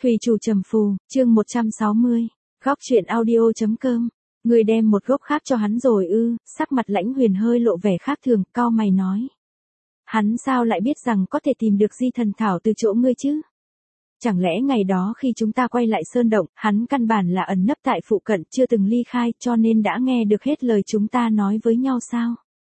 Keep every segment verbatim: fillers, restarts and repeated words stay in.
Thủy chủ trầm phù, chương một trăm sáu mươi, góc truyện audio.com. Người đem một gốc khác cho hắn rồi ư? Sắc mặt Lãnh Huyền hơi lộ vẻ khác thường, cau mày nói. Hắn sao lại biết rằng có thể tìm được di thần thảo từ chỗ ngươi chứ? Chẳng lẽ ngày đó khi chúng ta quay lại sơn động, hắn căn bản là ẩn nấp tại phụ cận, chưa từng ly khai, cho nên đã nghe được hết lời chúng ta nói với nhau sao?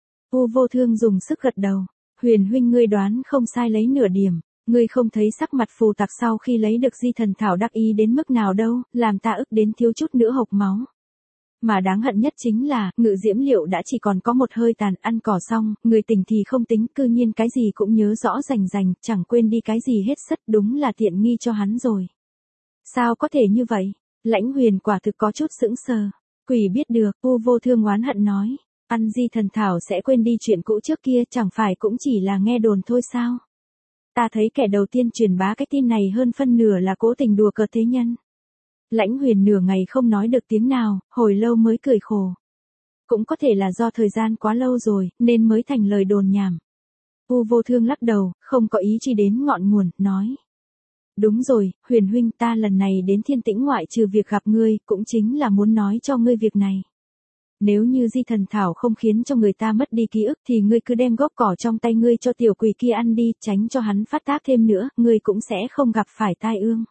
U Vô Thương dùng sức gật đầu. Huyền huynh, ngươi đoán không sai lấy nửa điểm. Ngươi không thấy sắc mặt phù tặc sau khi lấy được di thần thảo đắc ý đến mức nào đâu, làm ta ức đến thiếu chút nữa hộc máu. Mà đáng hận nhất chính là, ngự diễm liệu đã chỉ còn có một hơi tàn, ăn cỏ xong, người tình thì không tính, cư nhiên cái gì cũng nhớ rõ rành rành, chẳng quên đi cái gì hết sất, đúng là tiện nghi cho hắn rồi. Sao có thể như vậy? Lãnh Huyền quả thực có chút sững sờ. Quỷ biết được, U Vô Thương oán hận nói, ăn di thần thảo sẽ quên đi chuyện cũ trước kia, chẳng phải cũng chỉ là nghe đồn thôi sao? Ta thấy kẻ đầu tiên truyền bá cái tin này hơn phân nửa là cố tình đùa cợt thế nhân. Lãnh Huyền nửa ngày không nói được tiếng nào, hồi lâu mới cười khổ. Cũng có thể là do thời gian quá lâu rồi, nên mới thành lời đồn nhảm. U Vô Thương lắc đầu, không có ý chi đến ngọn nguồn, nói. Đúng rồi, Huyền huynh, ta lần này đến Thiên Tĩnh ngoại trừ việc gặp ngươi, cũng chính là muốn nói cho ngươi việc này. Nếu như di thần thảo không khiến cho người ta mất đi ký ức thì ngươi cứ đem gốc cỏ trong tay ngươi cho tiểu quỷ kia ăn đi, tránh cho hắn phát tác thêm nữa, ngươi cũng sẽ không gặp phải tai ương.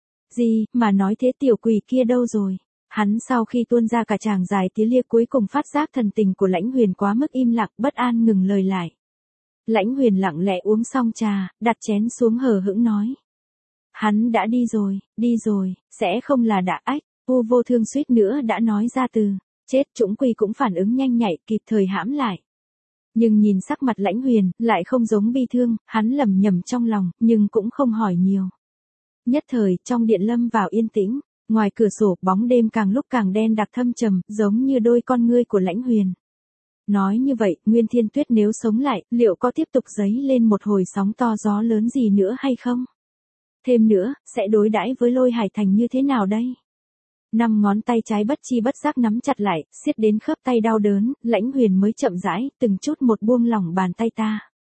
Gì, mà nói thế tiểu quỷ kia đâu rồi? Hắn sau khi tuôn ra cả tràng dài tía lia cuối cùng phát giác thần tình của Lãnh Huyền quá mức im lặng, bất an ngừng lời lại. Lãnh Huyền lặng lẽ uống xong trà, đặt chén xuống hờ hững nói. Hắn đã đi rồi, đi rồi, sẽ không là đã ách. U Vô Thương suýt nữa đã nói ra từ. Chết, Trũng Quy cũng phản ứng nhanh nhạy, kịp thời hãm lại. Nhưng nhìn sắc mặt Lãnh Huyền, lại không giống bi thương, hắn lẩm nhẩm trong lòng, nhưng cũng không hỏi nhiều. Nhất thời, trong điện lâm vào yên tĩnh, ngoài cửa sổ, bóng đêm càng lúc càng đen đặc thâm trầm, giống như đôi con ngươi của Lãnh Huyền. Nói như vậy, Nguyên Thiên Tuyết nếu sống lại, liệu có tiếp tục dấy lên một hồi sóng to gió lớn gì nữa hay không? Thêm nữa, sẽ đối đãi với Lôi Hải Thành như thế nào đây? Năm ngón tay trái bất chi bất giác nắm chặt lại, siết đến khớp tay đau đớn, Lãnh Huyền mới chậm rãi, từng chút một buông lỏng bàn tay ta.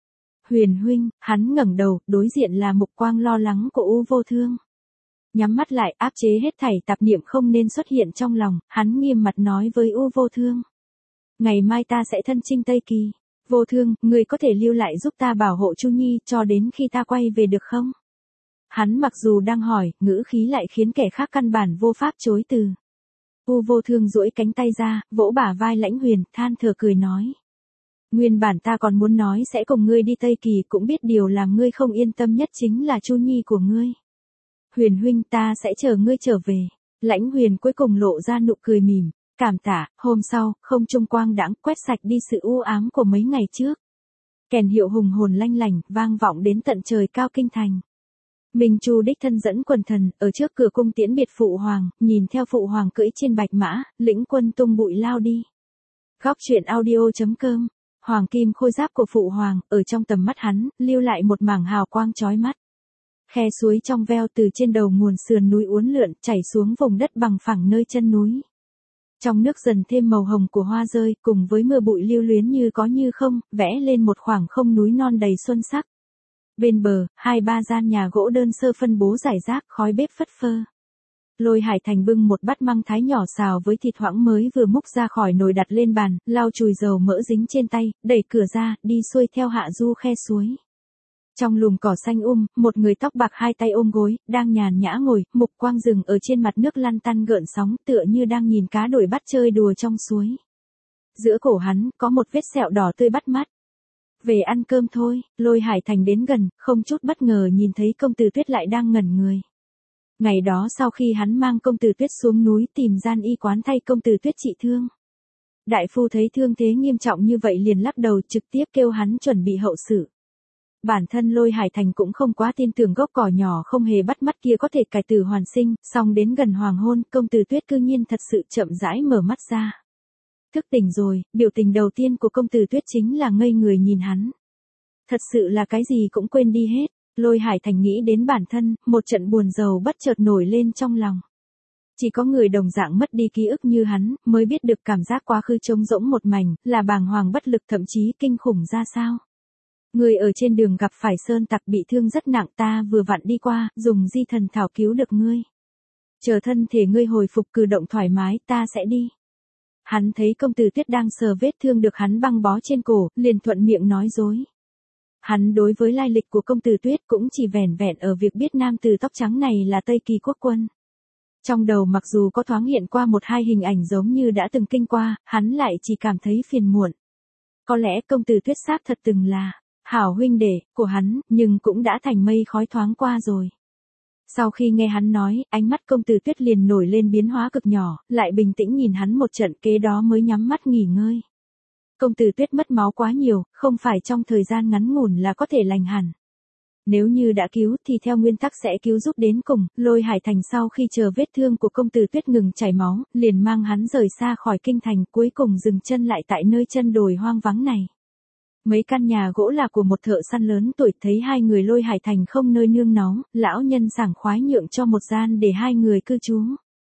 Huyền huynh, hắn ngẩng đầu, đối diện là mục quang lo lắng của U Vô Thương. Nhắm mắt lại, áp chế hết thảy tạp niệm không nên xuất hiện trong lòng, hắn nghiêm mặt nói với U Vô Thương. Ngày mai ta sẽ thân chinh Tây Kỳ. Vô Thương, người có thể lưu lại giúp ta bảo hộ Chu Nhi cho đến khi ta quay về được không? Hắn mặc dù đang hỏi, ngữ khí lại khiến kẻ khác căn bản vô pháp chối từ. U Vô Thương duỗi cánh tay ra, vỗ bả vai Lãnh Huyền, than thở cười nói. Nguyên bản ta còn muốn nói sẽ cùng ngươi đi Tây Kỳ, cũng biết điều làm ngươi không yên tâm nhất chính là Chu Nhi của ngươi. Huyền huynh, ta sẽ chờ ngươi trở về. Lãnh Huyền cuối cùng lộ ra nụ cười mỉm, cảm tạ. Hôm sau, không trung quang đãng quét sạch đi sự u ám của mấy ngày trước. Kèn hiệu hùng hồn lanh lảnh, vang vọng đến tận trời cao kinh thành. Minh Chu đích thân dẫn quần thần, ở trước cửa cung tiễn biệt phụ hoàng, nhìn theo phụ hoàng cưỡi trên bạch mã, lĩnh quân tung bụi lao đi. Góc truyện audio.com. Hoàng kim khôi giáp của phụ hoàng, ở trong tầm mắt hắn, lưu lại một mảng hào quang chói mắt. Khe suối trong veo từ trên đầu nguồn sườn núi uốn lượn, chảy xuống vùng đất bằng phẳng nơi chân núi. Trong nước dần thêm màu hồng của hoa rơi, cùng với mưa bụi lưu luyến như có như không, vẽ lên một khoảng không núi non đầy xuân sắc. Bên bờ, hai ba gian nhà gỗ đơn sơ phân bố rải rác, khói bếp phất phơ. Lôi Hải Thành bưng một bát măng thái nhỏ xào với thịt hoãng mới vừa múc ra khỏi nồi đặt lên bàn, lau chùi dầu mỡ dính trên tay, đẩy cửa ra, đi xuôi theo hạ du khe suối. Trong lùm cỏ xanh um, một người tóc bạc hai tay ôm gối, đang nhàn nhã ngồi, mục quang rừng ở trên mặt nước lăn tăn gợn sóng, tựa như đang nhìn cá đuổi bắt chơi đùa trong suối. Giữa cổ hắn, có một vết sẹo đỏ tươi bắt mắt. Về ăn cơm thôi. Lôi Hải Thành đến gần, không chút bất ngờ nhìn thấy công tử Tuyết lại đang ngẩn người. Ngày đó sau khi hắn mang công tử Tuyết xuống núi tìm gian y quán thay công tử Tuyết trị thương. Đại phu thấy thương thế nghiêm trọng như vậy liền lắc đầu, trực tiếp kêu hắn chuẩn bị hậu sự. Bản thân Lôi Hải Thành cũng không quá tin tưởng gốc cỏ nhỏ không hề bắt mắt kia có thể cải tử hoàn sinh, song đến gần hoàng hôn, công tử Tuyết cư nhiên thật sự chậm rãi mở mắt ra. Thức tỉnh rồi, biểu tình đầu tiên của công tử Tuyết chính là ngây người nhìn hắn. Thật sự là cái gì cũng quên đi hết. Lôi Hải Thành nghĩ đến bản thân, một trận buồn rầu bất chợt nổi lên trong lòng. Chỉ có người đồng dạng mất đi ký ức như hắn, mới biết được cảm giác quá khứ trống rỗng một mảnh, là bàng hoàng bất lực thậm chí kinh khủng ra sao. Người ở trên đường gặp phải sơn tặc bị thương rất nặng, ta vừa vặn đi qua, dùng di thần thảo cứu được ngươi. Chờ thân thể ngươi hồi phục cử động thoải mái, ta sẽ đi. Hắn thấy công tử Tuyết đang sờ vết thương được hắn băng bó trên cổ, liền thuận miệng nói dối. Hắn đối với lai lịch của công tử Tuyết cũng chỉ vẻn vẹn ở việc biết nam tử tóc trắng này là Tây Kỳ quốc quân. Trong đầu mặc dù có thoáng hiện qua một hai hình ảnh giống như đã từng kinh qua, hắn lại chỉ cảm thấy phiền muộn. Có lẽ công tử Tuyết xác thật từng là hảo huynh đệ của hắn, nhưng cũng đã thành mây khói thoáng qua rồi. Sau khi nghe hắn nói, ánh mắt công tử Tuyết liền nổi lên biến hóa cực nhỏ, lại bình tĩnh nhìn hắn một trận, kế đó mới nhắm mắt nghỉ ngơi. Công tử Tuyết mất máu quá nhiều, không phải trong thời gian ngắn ngủn là có thể lành hẳn. Nếu như đã cứu thì theo nguyên tắc sẽ cứu giúp đến cùng. Lôi Hải Thành sau khi chờ vết thương của công tử Tuyết ngừng chảy máu, liền mang hắn rời xa khỏi kinh thành, cuối cùng dừng chân lại tại nơi chân đồi hoang vắng này. Mấy căn nhà gỗ là của một thợ săn lớn tuổi, thấy hai người Lôi Hải Thành không nơi nương náu, lão nhân sảng khoái nhượng cho một gian để hai người cư trú.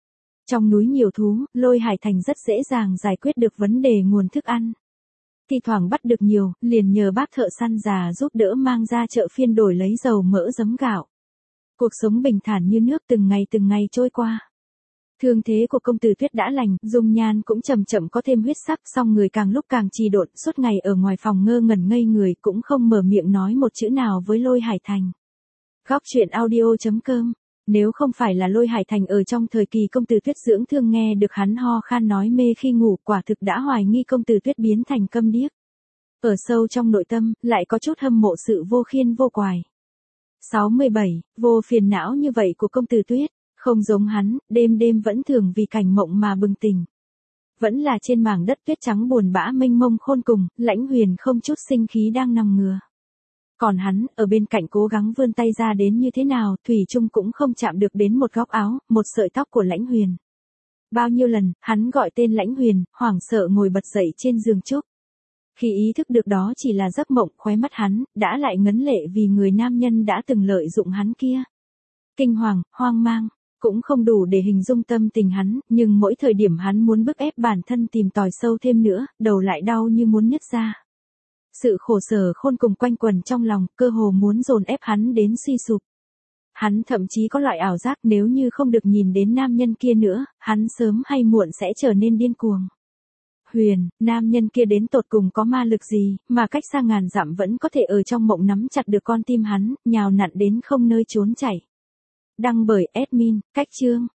Trong núi nhiều thú, Lôi Hải Thành rất dễ dàng giải quyết được vấn đề nguồn thức ăn. Thi thoảng bắt được nhiều, liền nhờ bác thợ săn già giúp đỡ mang ra chợ phiên đổi lấy dầu mỡ giấm gạo. Cuộc sống bình thản như nước từng ngày từng ngày trôi qua. Thương thế của công tử Tuyết đã lành, dung nhan cũng chậm chậm có thêm huyết sắc, song người càng lúc càng trì độn, suốt ngày ở ngoài phòng ngơ ngẩn ngây người, cũng không mở miệng nói một chữ nào với Lôi Hải Thành. Góc truyện audio chấm com. Nếu không phải là Lôi Hải Thành ở trong thời kỳ công tử Tuyết dưỡng thương nghe được hắn ho khan nói mê khi ngủ, quả thực đã hoài nghi công tử Tuyết biến thành câm điếc. Ở sâu trong nội tâm, lại có chút hâm mộ sự vô khiên vô quài. sáu mươi bảy, vô phiền não như vậy của công tử Tuyết, không giống hắn, đêm đêm vẫn thường vì cảnh mộng mà bừng tỉnh. Vẫn là trên mảng đất tuyết trắng buồn bã mênh mông khôn cùng, Lãnh Huyền không chút sinh khí đang nằm ngửa. Còn hắn, ở bên cạnh cố gắng vươn tay ra đến như thế nào, thủy chung cũng không chạm được đến một góc áo, một sợi tóc của Lãnh Huyền. Bao nhiêu lần, hắn gọi tên Lãnh Huyền, hoảng sợ ngồi bật dậy trên giường trúc. Khi ý thức được đó chỉ là giấc mộng, khóe mắt hắn, đã lại ngấn lệ vì người nam nhân đã từng lợi dụng hắn kia. Kinh hoàng, hoang mang, cũng không đủ để hình dung tâm tình hắn, nhưng mỗi thời điểm hắn muốn bức ép bản thân tìm tòi sâu thêm nữa, đầu lại đau như muốn nứt ra. Sự khổ sở khôn cùng quanh quẩn trong lòng, cơ hồ muốn dồn ép hắn đến suy sụp. Hắn thậm chí có loại ảo giác nếu như không được nhìn đến nam nhân kia nữa, hắn sớm hay muộn sẽ trở nên điên cuồng. Huyền, nam nhân kia đến tột cùng có ma lực gì, mà cách xa ngàn dặm vẫn có thể ở trong mộng nắm chặt được con tim hắn, nhào nặn đến không nơi trốn chảy. Đăng bởi admin, cách chương.